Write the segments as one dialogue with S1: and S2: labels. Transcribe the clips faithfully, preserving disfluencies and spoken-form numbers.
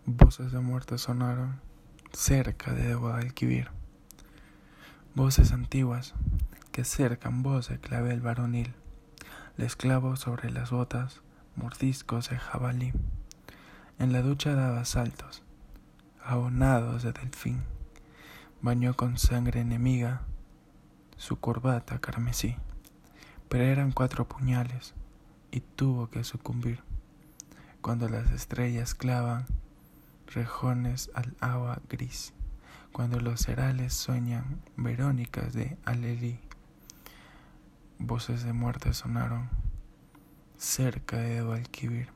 S1: Voces de muerte sonaron cerca de Guadalquivir, voces antiguas que cercan voz de clavel varonil, les clavo sobre las botas mordiscos de jabalí. En la ducha daba saltos, ahonados de delfín, bañó con sangre enemiga su corbata carmesí, pero eran cuatro puñales y tuvo que sucumbir cuando las estrellas clavan rejones al agua gris, cuando los cerales sueñan verónicas de alelí. Voces de muerte sonaron cerca de Guadalquivir.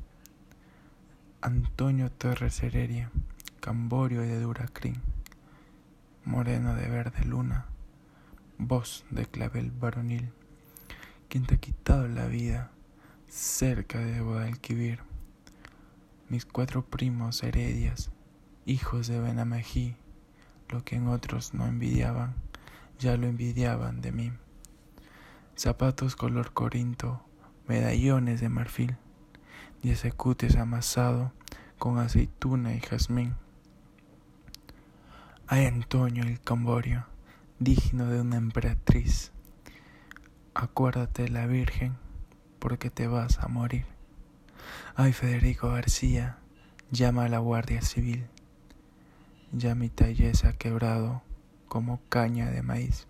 S1: Antonio Torres Heredia, Camborio y de Duracrín, moreno de verde luna, voz de clavel varonil, ¿quién te ha quitado la vida cerca de Guadalquivir? Mis cuatro primos Heredias, hijos de Benamejí, lo que en otros no envidiaban, ya lo envidiaban de mí. Zapatos color corinto, medallones de marfil, diez ecutes amasado con aceituna y jazmín. Ay, Antonio el Camborio, digno de una emperatriz, acuérdate de la Virgen, porque te vas a morir. Ay, Federico García, llama a la Guardia Civil, ya mi talle se ha quebrado como caña de maíz.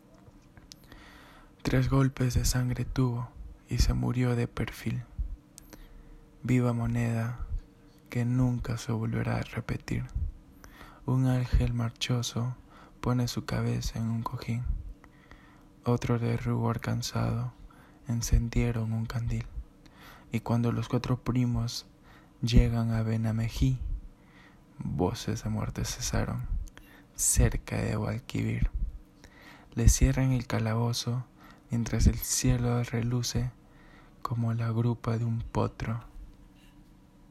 S1: Tres golpes de sangre tuvo y se murió de perfil. Viva moneda que nunca se volverá a repetir. Un ángel marchoso pone su cabeza en un cojín. Otro de rubor cansado encendieron un candil. Y cuando los cuatro primos llegan a Benamejí, voces de muerte cesaron cerca de Guadalquivir. Le cierran el calabozo mientras el cielo reluce como la grupa de un potro.